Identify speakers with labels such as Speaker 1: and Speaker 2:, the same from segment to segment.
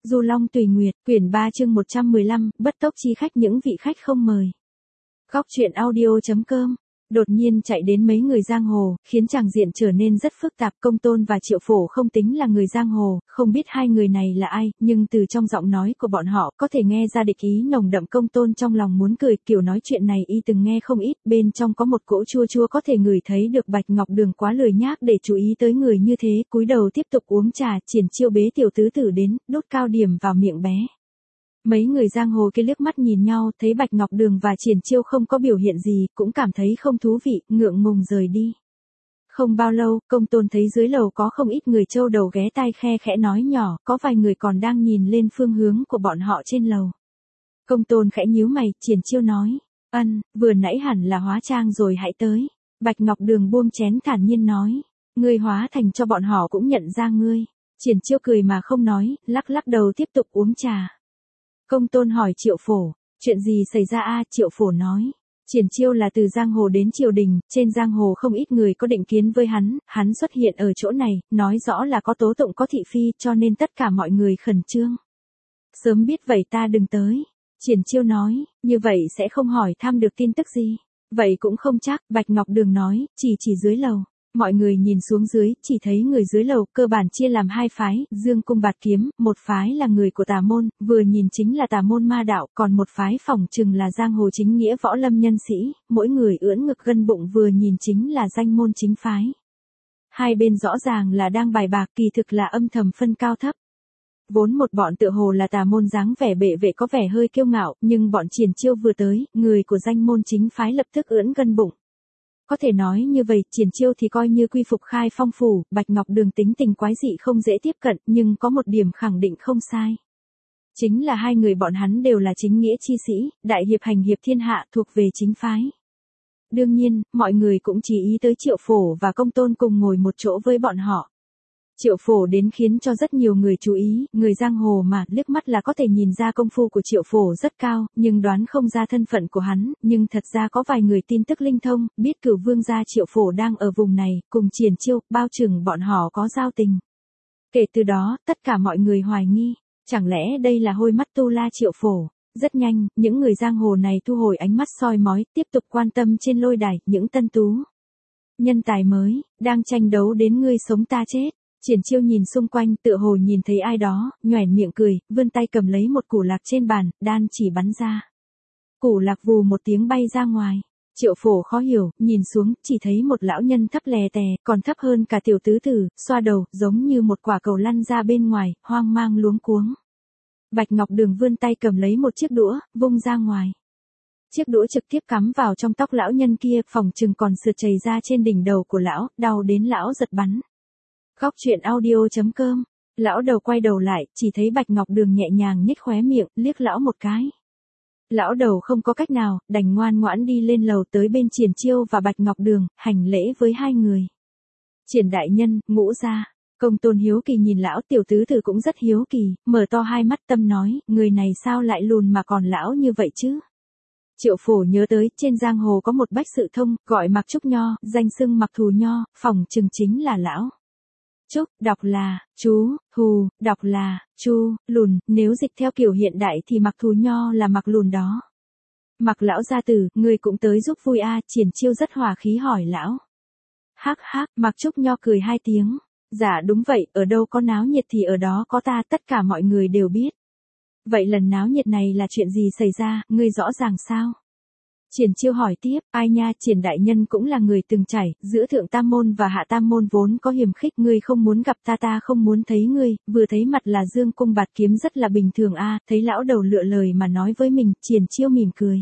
Speaker 1: Du Long Tùy Nguyệt, quyển 3 chương 115, bất tốc chi khách những vị khách không mời. Góc truyện audio.com. Đột nhiên chạy đến mấy người giang hồ, khiến tràng diện trở nên rất phức tạp. Công Tôn và Triệu Phổ không tính là người giang hồ, không biết hai người này là ai, nhưng từ trong giọng nói của bọn họ có thể nghe ra địch ý nồng đậm. Công Tôn trong lòng muốn cười, kiểu nói chuyện này y từng nghe không ít, bên trong có một cỗ chua chua có thể ngửi thấy được. Bạch Ngọc Đường quá lười nhác để chú ý tới người như thế, cúi đầu tiếp tục uống trà. Triển Chiêu bế tiểu tứ tử đến, đút cao điểm vào miệng bé. Mấy người giang hồ kia liếc mắt nhìn nhau, thấy Bạch Ngọc Đường và Triển Chiêu không có biểu hiện gì, cũng cảm thấy không thú vị, ngượng ngùng rời đi. Không bao lâu, Công Tôn thấy dưới lầu có không ít người trâu đầu ghé tai khe khẽ nói nhỏ, có vài người còn đang nhìn lên phương hướng của bọn họ trên lầu. Công Tôn khẽ nhíu mày, Triển Chiêu nói, vừa nãy hẳn là hóa trang rồi hãy tới. Bạch Ngọc Đường buông chén thản nhiên nói, ngươi hóa thành cho bọn họ cũng nhận ra ngươi. Triển Chiêu cười mà không nói, lắc lắc đầu tiếp tục uống trà. Công Tôn hỏi Triệu Phổ, chuyện gì xảy ra a? Triệu Phổ nói, Triển Chiêu là từ giang hồ đến triều đình, trên giang hồ không ít người có định kiến với hắn xuất hiện ở chỗ này, nói rõ là có tố tụng có thị phi, cho nên tất cả mọi người khẩn trương. Sớm biết vậy ta đừng tới. Triển Chiêu nói, như vậy sẽ không hỏi thăm được tin tức gì. Vậy cũng không chắc, Bạch Ngọc Đường nói, chỉ dưới lầu. Mọi người nhìn xuống dưới, chỉ thấy người dưới lầu cơ bản chia làm hai phái, Dương Cung Bạt Kiếm, một phái là người của tà môn, vừa nhìn chính là tà môn ma đạo, còn một phái phỏng chừng là giang hồ chính nghĩa võ lâm nhân sĩ, mỗi người ưỡn ngực gân bụng vừa nhìn chính là danh môn chính phái. Hai bên rõ ràng là đang bài bạc, kỳ thực là âm thầm phân cao thấp. Vốn một bọn tựa hồ là tà môn dáng vẻ bệ vệ có vẻ hơi kiêu ngạo, nhưng bọn Triển Chiêu vừa tới, người của danh môn chính phái lập tức ưỡn gân bụng. Có thể nói như vậy, Triển Chiêu thì coi như quy phục khai phong phủ, Bạch Ngọc Đường tính tình quái dị không dễ tiếp cận, nhưng có một điểm khẳng định không sai. Chính là hai người bọn hắn đều là chính nghĩa chi sĩ, đại hiệp hành hiệp thiên hạ, thuộc về chính phái. Đương nhiên, mọi người cũng chỉ ý tới Triệu Phổ và Công Tôn cùng ngồi một chỗ với bọn họ. Triệu Phổ đến khiến cho rất nhiều người chú ý, người giang hồ mà, liếc mắt là có thể nhìn ra công phu của Triệu Phổ rất cao, nhưng đoán không ra thân phận của hắn, nhưng thật ra có vài người tin tức linh thông, biết Cửu Vương gia Triệu Phổ đang ở vùng này, cùng Triển Chiêu, bao chừng bọn họ có giao tình. Kể từ đó, tất cả mọi người hoài nghi, chẳng lẽ đây là hôi mắt tu la Triệu Phổ. Rất nhanh, những người giang hồ này thu hồi ánh mắt soi mói, tiếp tục quan tâm trên lôi đài, những tân tú. Nhân tài mới, đang tranh đấu đến ngươi sống ta chết. Triển Chiêu nhìn xung quanh tựa hồ nhìn thấy ai đó, nhoẻn miệng cười, vươn tay cầm lấy một củ lạc trên bàn, đan chỉ bắn ra. Củ lạc vù một tiếng bay ra ngoài. Triệu Phổ khó hiểu, nhìn xuống, chỉ thấy một lão nhân thấp lè tè, còn thấp hơn cả tiểu tứ tử, xoa đầu, giống như một quả cầu lăn ra bên ngoài, hoang mang luống cuống. Bạch Ngọc Đường vươn tay cầm lấy một chiếc đũa, vung ra ngoài. Chiếc đũa trực tiếp cắm vào trong tóc lão nhân kia, phỏng chừng còn sượt chảy ra trên đỉnh đầu của lão, đau đến lão giật bắn. Góc truyện audio.com. Lão đầu quay đầu lại, chỉ thấy Bạch Ngọc Đường nhẹ nhàng nhếch khóe miệng, liếc lão một cái. Lão đầu không có cách nào, đành ngoan ngoãn đi lên lầu tới bên Triển Chiêu và Bạch Ngọc Đường, hành lễ với hai người. Triển đại nhân, Ngũ gia. Công Tôn hiếu kỳ nhìn lão, tiểu tứ tử cũng rất hiếu kỳ, mở to hai mắt tâm nói, người này sao lại lùn mà còn lão như vậy chứ? Triệu Phổ nhớ tới, trên giang hồ có một bách sự thông, gọi Mặc Trúc Nho, danh xưng Mặc Thù Nho, phỏng chừng chính là lão. Trúc, đọc là, chú, Thù, đọc là, chu, lùn, nếu dịch theo kiểu hiện đại thì Mặc Thù Nho là Mặc lùn đó. Mặc lão gia tử, người cũng tới giúp vui a? Triển Chiêu rất hòa khí hỏi lão. Hắc hắc, Mặc Trúc Nho cười hai tiếng. Dạ đúng vậy, ở đâu có náo nhiệt thì ở đó có ta, tất cả mọi người đều biết. Vậy lần náo nhiệt này là chuyện gì xảy ra, ngươi rõ ràng sao? Triển Chiêu hỏi tiếp, ai nha, Triển đại nhân cũng là người từng trải, giữa thượng tam môn và hạ tam môn vốn có hiềm khích, ngươi không muốn gặp ta không muốn thấy ngươi, vừa thấy mặt là Dương Cung Bạt Kiếm rất là bình thường a. Thấy lão đầu lựa lời mà nói với mình, Triển Chiêu mỉm cười.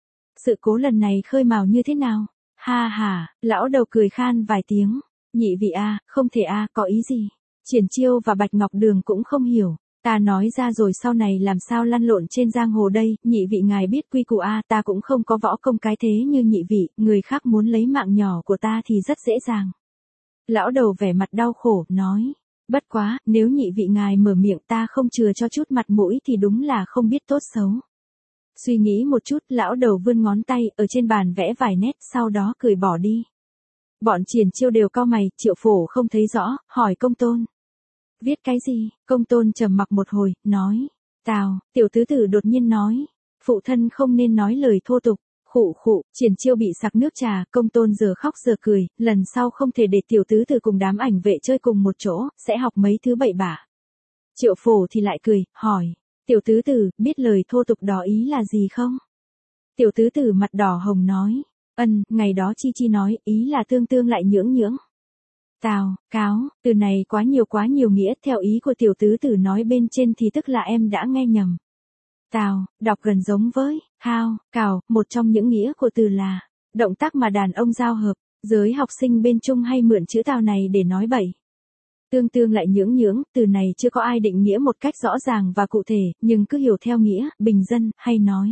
Speaker 1: Sự cố lần này khơi mào như thế nào? Ha ha, lão đầu cười khan vài tiếng, nhị vị a, không thể a, có ý gì? Triển Chiêu và Bạch Ngọc Đường cũng không hiểu. Ta nói ra rồi sau này làm sao lăn lộn trên giang hồ đây, nhị vị ngài biết quy củ a, ta cũng không có võ công cái thế như nhị vị, người khác muốn lấy mạng nhỏ của ta thì rất dễ dàng. Lão đầu vẻ mặt đau khổ, nói, bất quá, nếu nhị vị ngài mở miệng ta không chừa cho chút mặt mũi thì đúng là không biết tốt xấu. Suy nghĩ một chút, lão đầu vươn ngón tay, ở trên bàn vẽ vài nét, sau đó cười bỏ đi. Bọn Triển Chiêu đều cau mày, Triệu Phổ không thấy rõ, hỏi Công Tôn. Viết cái gì? Công tôn trầm mặc một hồi, nói. Tào, tiểu tứ tử đột nhiên nói. Phụ thân không nên nói lời thô tục. Khụ khụ, Triển Chiêu bị sặc nước trà, công tôn giờ khóc giờ cười, lần sau không thể để tiểu tứ tử cùng đám ảnh vệ chơi cùng một chỗ, sẽ học mấy thứ bậy bạ. Triệu Phổ thì lại cười, hỏi. Tiểu tứ tử, biết lời thô tục đó ý là gì không? Tiểu tứ tử mặt đỏ hồng nói. Ngày đó Chi Chi nói, ý là tương tương lại nhưỡng nhưỡng. Tào, cáo, từ này quá nhiều nghĩa, theo ý của tiểu tứ tử nói bên trên thì tức là em đã nghe nhầm. Tào, đọc gần giống với, hao, cào, một trong những nghĩa của từ là, động tác mà đàn ông giao hợp, giới học sinh bên Trung hay mượn chữ tào này để nói bậy. Tương tương lại nhưỡng nhưỡng, từ này chưa có ai định nghĩa một cách rõ ràng và cụ thể, nhưng cứ hiểu theo nghĩa, bình dân, hay nói.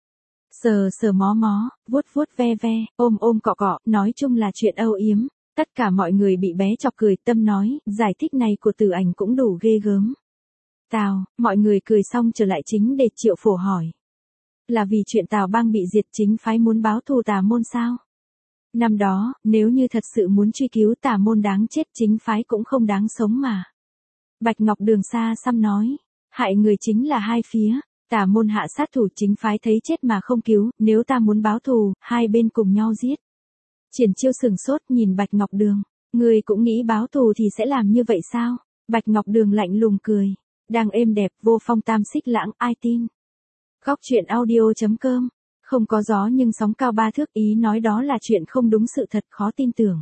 Speaker 1: Sờ sờ mó mó, vuốt vuốt ve ve, ôm ôm cọ cọ, nói chung là chuyện âu yếm. Tất cả mọi người bị bé chọc cười, Tâm nói, giải thích này của Từ Ảnh cũng đủ ghê gớm. Tào, mọi người cười xong trở lại chính để Triệu Phổ hỏi. Là vì chuyện Tào Bang bị diệt chính phái muốn báo thù tà môn sao? Năm đó, nếu như thật sự muốn truy cứu tà môn đáng chết chính phái cũng không đáng sống mà. Bạch Ngọc Đường xa xăm nói, hại người chính là hai phía, tà môn hạ sát thủ chính phái thấy chết mà không cứu, nếu ta muốn báo thù, hai bên cùng nhau giết. Triển Chiêu sừng sốt nhìn Bạch Ngọc Đường, người cũng nghĩ báo thù thì sẽ làm như vậy sao? Bạch Ngọc Đường lạnh lùng cười, đang êm đẹp vô phong tam xích lãng, ai tin? Góc truyện audio.com, không có gió nhưng sóng cao 3 thước, ý nói đó là chuyện không đúng sự thật, khó tin tưởng.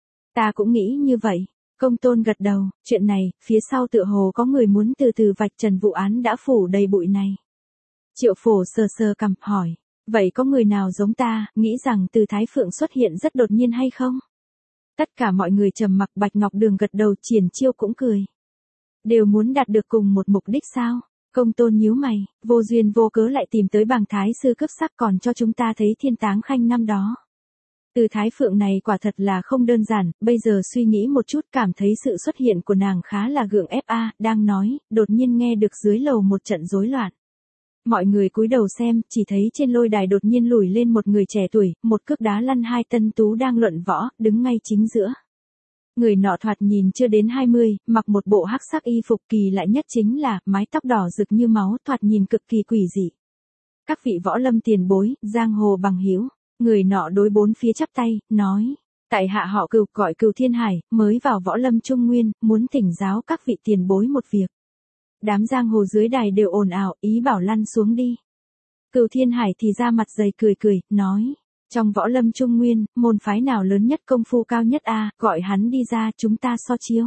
Speaker 1: Ta cũng nghĩ như vậy. Công tôn gật đầu, chuyện này, phía sau tựa hồ có người muốn từ từ vạch trần vụ án đã phủ đầy bụi này. Triệu Phổ sờ sờ cằm, hỏi, vậy có người nào giống ta, nghĩ rằng Từ Thái Phượng xuất hiện rất đột nhiên hay không? Tất cả mọi người trầm mặc, Bạch Ngọc Đường gật đầu, Triển Chiêu cũng cười. Đều muốn đạt được cùng một mục đích sao? Công tôn nhíu mày, vô duyên vô cớ lại tìm tới bàng thái sư cướp sắc, còn cho chúng ta thấy Thiên Táng Khanh năm đó. Từ Thái Phượng này quả thật là không đơn giản, bây giờ suy nghĩ một chút cảm thấy sự xuất hiện của nàng khá là gượng ép a. Đang nói, đột nhiên nghe được dưới lầu một trận rối loạn. Mọi người cúi đầu xem, chỉ thấy trên lôi đài đột nhiên lùi lên một người trẻ tuổi, một cước đá lăn hai tân tú đang luận võ, đứng ngay chính giữa. Người nọ thoạt nhìn chưa đến 20, mặc một bộ hắc sắc y phục, kỳ lạ nhất chính là mái tóc đỏ rực như máu, thoạt nhìn cực kỳ quỷ dị. Các vị võ lâm tiền bối, giang hồ bằng hữu, người nọ đối bốn phía chắp tay, nói, tại hạ họ Cừu, gọi Cừu Thiên Hải, mới vào võ lâm Trung Nguyên, muốn thỉnh giáo các vị tiền bối một việc. Đám giang hồ dưới đài đều ồn ào, ý bảo lăn xuống đi. Cừu Thiên Hải thì ra mặt dày cười, nói, trong võ lâm Trung Nguyên, môn phái nào lớn nhất, công phu cao nhất a, gọi hắn đi ra, chúng ta so chiêu.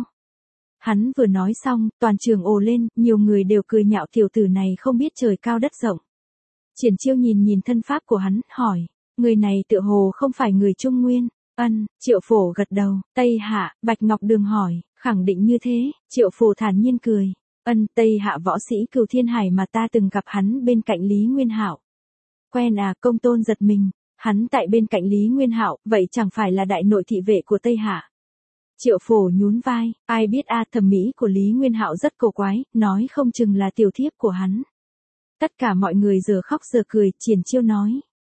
Speaker 1: Hắn vừa nói xong, toàn trường ồ lên, nhiều người đều cười nhạo tiểu tử này không biết trời cao đất rộng. Triển Chiêu nhìn thân pháp của hắn, hỏi, người này tựa hồ không phải người Trung Nguyên. Triệu Phổ gật đầu. Tây Hạ, Bạch Ngọc Đường hỏi, khẳng định như thế. Triệu Phổ thản nhiên cười. Tây Hạ võ sĩ Cừu Thiên Hải mà ta từng gặp hắn bên cạnh Lý Nguyên Hạo. Quen à? Công tôn giật mình. Hắn tại bên cạnh Lý Nguyên Hạo, vậy chẳng phải là đại nội thị vệ của Tây Hạ? Triệu Phổ nhún vai, ai biết a, thẩm mỹ của Lý Nguyên Hạo rất cổ quái, nói không chừng là tiểu thiếp của hắn. Tất cả mọi người giờ khóc giờ cười. Triển Chiêu nói,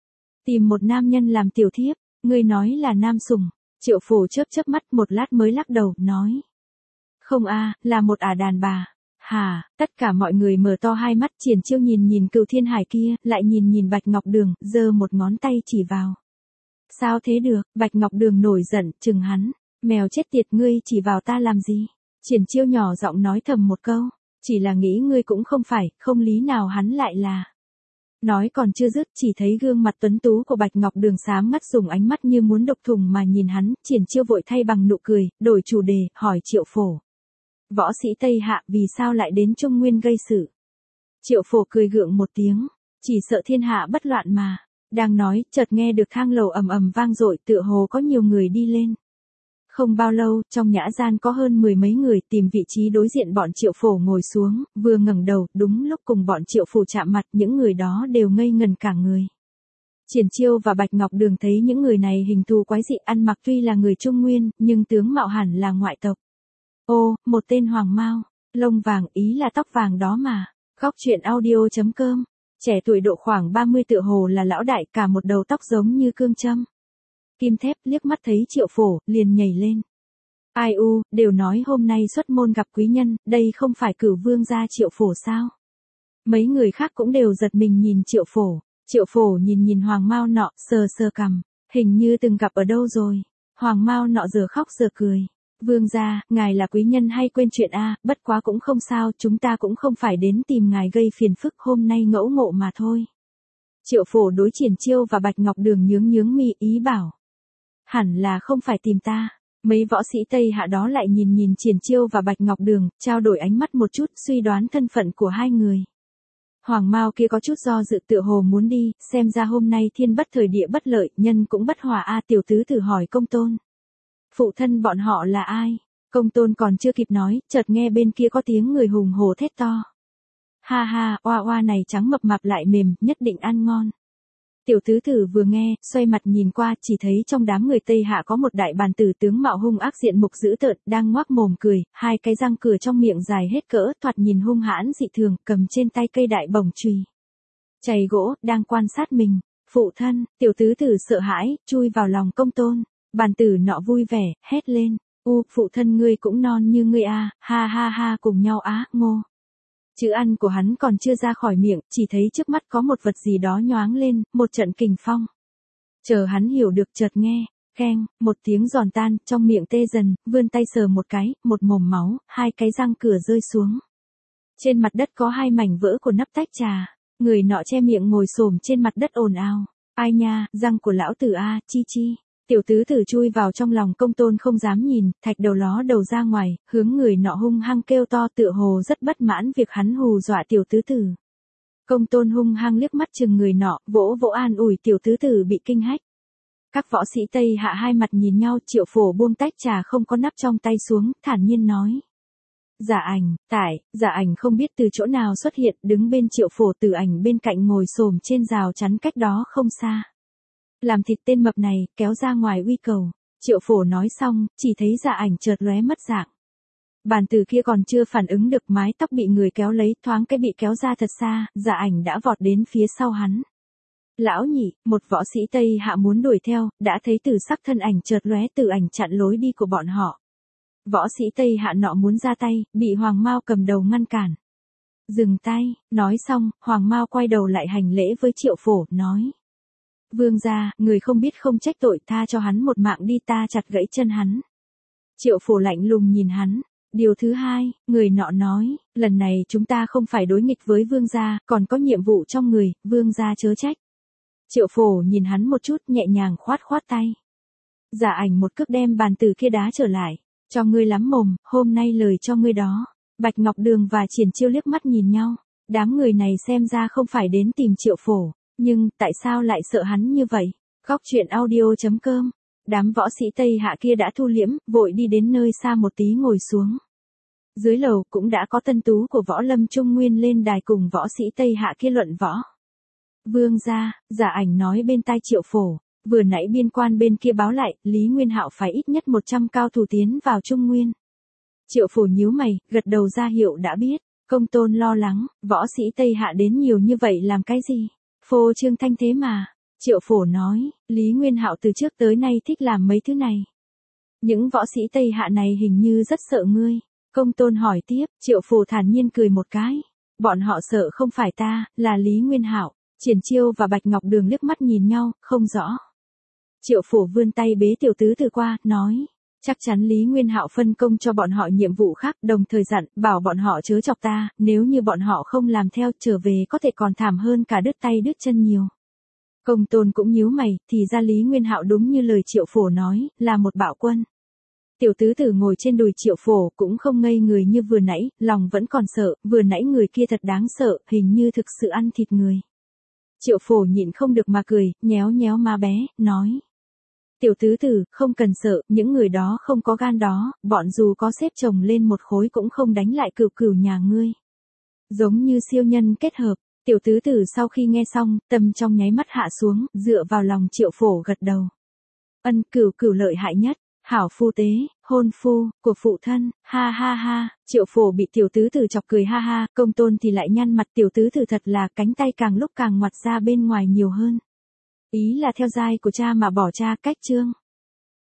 Speaker 1: tìm một nam nhân làm tiểu thiếp, ngươi nói là nam sủng. Triệu Phổ chớp mắt một lát mới lắc đầu, nói, không a, là một ả đàn bà. Hả? Tất cả mọi người mở to hai mắt. Triển Chiêu nhìn Cừu Thiên Hải kia, lại nhìn Bạch Ngọc Đường, giơ một ngón tay chỉ vào. Sao thế được? Bạch Ngọc Đường nổi giận, chừng hắn, mèo chết tiệt, ngươi chỉ vào ta làm gì? Triển Chiêu nhỏ giọng nói thầm một câu, chỉ là nghĩ ngươi cũng không phải, không lý nào hắn lại là. Nói còn chưa dứt, chỉ thấy gương mặt tuấn tú của Bạch Ngọc Đường xám ngắt, dùng ánh mắt như muốn độc thùng mà nhìn hắn. Triển Chiêu vội thay bằng nụ cười, đổi chủ đề, hỏi Triệu Phổ. Võ sĩ Tây Hạ vì sao lại đến Trung Nguyên gây sự? Triệu Phổ cười gượng một tiếng, chỉ sợ thiên hạ bất loạn mà. Đang nói, chợt nghe được thang lầu ầm ầm vang dội, tựa hồ có nhiều người đi lên. Không bao lâu, trong nhã gian có hơn 10 mấy người tìm vị trí đối diện bọn Triệu Phổ ngồi xuống, vừa ngẩng đầu, đúng lúc cùng bọn Triệu Phổ chạm mặt, những người đó đều ngây ngần cả người. Triển Chiêu và Bạch Ngọc Đường thấy những người này hình thù quái dị, ăn mặc tuy là người Trung Nguyên, nhưng tướng mạo hẳn là ngoại tộc. Ô, một tên hoàng mao, lông vàng, ý là tóc vàng đó mà. Góc truyện audio.com, trẻ tuổi độ khoảng 30 tựa hồ là lão đại, cả một đầu tóc giống như cương châm kim thép, liếc mắt thấy Triệu Phổ, liền nhảy lên. Ai u, đều nói hôm nay xuất môn gặp quý nhân, đây không phải Cửu vương gia Triệu Phổ sao? Mấy người khác cũng đều giật mình nhìn Triệu Phổ. Triệu Phổ nhìn nhìn Hoàng Mao nọ, sờ sờ cằm, hình như từng gặp ở đâu rồi. Hoàng Mao nọ giờ khóc giờ cười. Vương gia, ngài là quý nhân hay quên chuyện a? Bất quá cũng không sao, chúng ta cũng không phải đến tìm ngài gây phiền phức, hôm nay ngẫu ngộ mà thôi. Triệu Phổ đối Triển Chiêu và Bạch Ngọc Đường nhướng nhướng mi, ý bảo. Hẳn là không phải tìm ta. Mấy võ sĩ Tây Hạ đó lại nhìn nhìn Triển Chiêu và Bạch Ngọc Đường, trao đổi ánh mắt một chút, suy đoán thân phận của hai người. Hoàng Mao kia có chút do dự, tựa hồ muốn đi, xem ra hôm nay thiên bất thời địa bất lợi, nhân cũng bất hòa a. Tiểu tứ thử hỏi Công Tôn. Phụ thân bọn họ là ai? Công Tôn còn chưa kịp nói, chợt nghe bên kia có tiếng người hùng hổ thét to. Ha ha, oa oa này trắng mập mạp lại mềm, nhất định ăn ngon. Tiểu tứ tử vừa nghe, xoay mặt nhìn qua, chỉ thấy trong đám người Tây Hạ có một đại bàn tử tướng mạo hung ác diện mục dữ tợn, đang ngoác mồm cười, hai cái răng cửa trong miệng dài hết cỡ, thoạt nhìn hung hãn dị thường, cầm trên tay cây đại bổng chùy chày gỗ, đang quan sát mình. Phụ thân, tiểu tứ tử sợ hãi, chui vào lòng Công Tôn. Bàn tử nọ vui vẻ, hét lên, phụ thân ngươi cũng non như ngươi a, ha ha ha, cùng nhau á, ngô. Chữ ăn của hắn còn chưa ra khỏi miệng, chỉ thấy trước mắt có một vật gì đó nhoáng lên, một trận kình phong. Chờ hắn hiểu được, chợt nghe, keng, một tiếng giòn tan, trong miệng tê dần, vươn tay sờ một cái, một mồm máu, hai cái răng cửa rơi xuống. Trên mặt đất có hai mảnh vỡ của nắp tách trà, người nọ che miệng ngồi xổm trên mặt đất ồn ào. Ai nha, răng của lão tử a, chi chi. Tiểu tứ tử chui vào trong lòng Công Tôn không dám nhìn, thạch đầu ló đầu ra ngoài, hướng người nọ hung hăng kêu to, tựa hồ rất bất mãn việc hắn hù dọa tiểu tứ tử. Công Tôn hung hăng liếc mắt chừng người nọ, vỗ vỗ an ủi tiểu tứ tử bị kinh hách. Các võ sĩ Tây Hạ hai mặt nhìn nhau, Triệu Phổ buông tách trà không có nắp trong tay xuống, thản nhiên nói. Giả ảnh, giả ảnh không biết từ chỗ nào xuất hiện, đứng bên Triệu Phổ, Tử Ảnh bên cạnh ngồi xổm trên rào chắn cách đó không xa. Làm thịt tên mập này, kéo ra ngoài uy cầu. Triệu Phổ nói xong, chỉ thấy Giả Ảnh chợt lóe mất dạng. Bàn tử kia còn chưa phản ứng được, mái tóc bị người kéo lấy, thoáng cái bị kéo ra thật xa, Giả Ảnh đã vọt đến phía sau hắn. Lão nhị, một võ sĩ Tây Hạ muốn đuổi theo, đã thấy Tử Sắc thân ảnh chợt lóe, Tử Ảnh chặn lối đi của bọn họ. Võ sĩ Tây Hạ nọ muốn ra tay, bị Hoàng Mao cầm đầu ngăn cản. Dừng tay, nói xong, Hoàng Mao quay đầu lại hành lễ với Triệu Phổ, nói. Vương gia, người không biết không trách tội, tha cho hắn một mạng đi, ta chặt gãy chân hắn. Triệu Phổ lạnh lùng nhìn hắn. Điều thứ hai, người nọ nói, lần này chúng ta không phải đối nghịch với vương gia, còn có nhiệm vụ trong người, vương gia chớ trách. Triệu Phổ nhìn hắn một chút, nhẹ nhàng khoát khoát tay. Giả Ảnh một cước đem bàn tử kia đá trở lại. Cho ngươi lắm mồm, hôm nay lời cho ngươi đó. Bạch Ngọc Đường và Triển Chiêu liếc mắt nhìn nhau. Đám người này xem ra không phải đến tìm Triệu Phổ. Nhưng, tại sao lại sợ hắn như vậy? Góc truyện audio.com. Đám võ sĩ Tây Hạ kia đã thu liễm, vội đi đến nơi xa một tí ngồi xuống. Dưới lầu cũng đã có tân tú của Võ Lâm Trung Nguyên lên đài cùng võ sĩ Tây Hạ kia luận võ. Vương gia, Giả Ảnh nói bên tai Triệu Phổ, vừa nãy biên quan bên kia báo lại, Lý Nguyên Hạo phải ít nhất 100 cao thủ tiến vào Trung Nguyên. Triệu Phổ nhíu mày, gật đầu ra hiệu đã biết. Công Tôn lo lắng, võ sĩ Tây Hạ đến nhiều như vậy làm cái gì? Phô trương thanh thế mà. Triệu Phổ nói, Lý Nguyên Hạo từ trước tới nay thích làm mấy thứ này. Những võ sĩ Tây Hạ này hình như rất sợ ngươi. Công Tôn hỏi tiếp, Triệu Phổ thản nhiên cười một cái. Bọn họ sợ không phải ta, là Lý Nguyên Hạo. Triển Chiêu và Bạch Ngọc Đường liếc mắt nhìn nhau, không rõ. Triệu Phổ vươn tay bế tiểu tứ từ qua, nói. Chắc chắn Lý Nguyên Hạo phân công cho bọn họ nhiệm vụ khác, đồng thời dặn, bảo bọn họ chớ chọc ta, nếu như bọn họ không làm theo, trở về có thể còn thảm hơn cả đứt tay đứt chân nhiều. Công Tôn cũng nhíu mày, thì ra Lý Nguyên Hạo đúng như lời Triệu Phổ nói, là một bạo quân. Tiểu tứ tử ngồi trên đùi Triệu Phổ cũng không ngây người như vừa nãy, lòng vẫn còn sợ, vừa nãy người kia thật đáng sợ, hình như thực sự ăn thịt người. Triệu Phổ nhịn không được mà cười, nhéo nhéo má bé, nói. Tiểu tứ tử, không cần sợ, những người đó không có gan đó, bọn dù có xếp chồng lên một khối cũng không đánh lại cừu cừu nhà ngươi. Giống như siêu nhân kết hợp, tiểu tứ tử sau khi nghe xong, tâm trong nháy mắt hạ xuống, dựa vào lòng Triệu Phổ gật đầu. Ân, cừu cừu lợi hại nhất, hảo phu tế, hôn phu, của phụ thân, ha ha ha, Triệu Phổ bị tiểu tứ tử chọc cười ha ha, Công Tôn thì lại nhăn mặt, tiểu tứ tử thật là cánh tay càng lúc càng ngoặt ra bên ngoài nhiều hơn. Ý là theo giai của cha mà bỏ cha, cách chương.